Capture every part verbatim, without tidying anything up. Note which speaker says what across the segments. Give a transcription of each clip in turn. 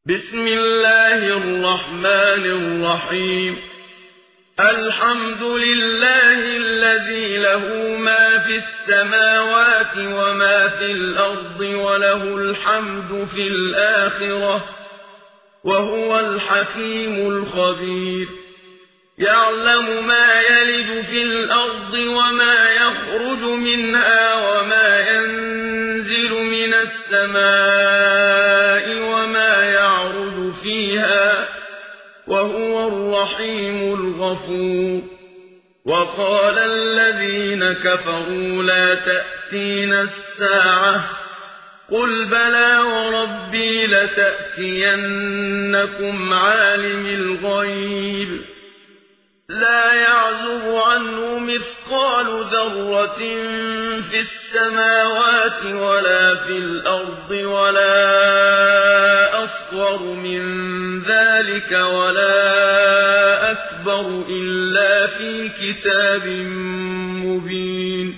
Speaker 1: بسم الله الرحمن الرحيم الحمد لله الذي له ما في السماوات وما في الأرض وله الحمد في الآخرة وهو الحكيم الخبير يعلم ما يلج في الأرض وما يخرج منها وما ينزل من السماء وما يعرج فيها وهو الرحيم الغفور وقال الذين كفروا لا تأتينا الساعة قل بلى وربي لتأتينكم عالم الغيب لا يعزب عنه مثقال ذرة في السماوات ولا في الأرض ولا أصغر من ذلك ولا أكبر إلا في كتاب مبين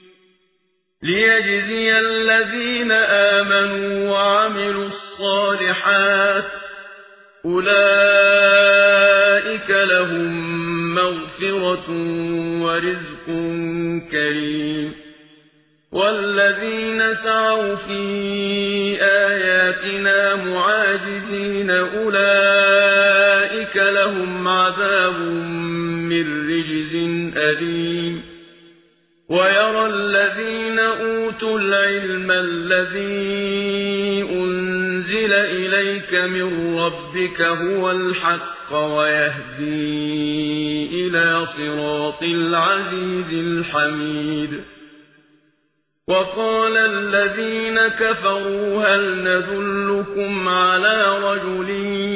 Speaker 1: ليجزي الذين آمنوا وعملوا الصالحات أولئك لهم مغفرة ورزق كريم والذين سعوا في آياتنا معاجزين أولئك لهم عذاب من رجز أليم ويرى الذين أوتوا العلم الذي أنزل إليك من ربك هو الحق ويهدي إلى صراط العزيز الحميد وقال الذين كفروا هل ندلكم على رجل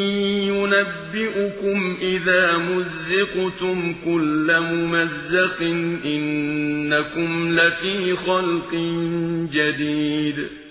Speaker 1: ينبئكم إذا مزقتم كل ممزق إنكم لفي خلق جديد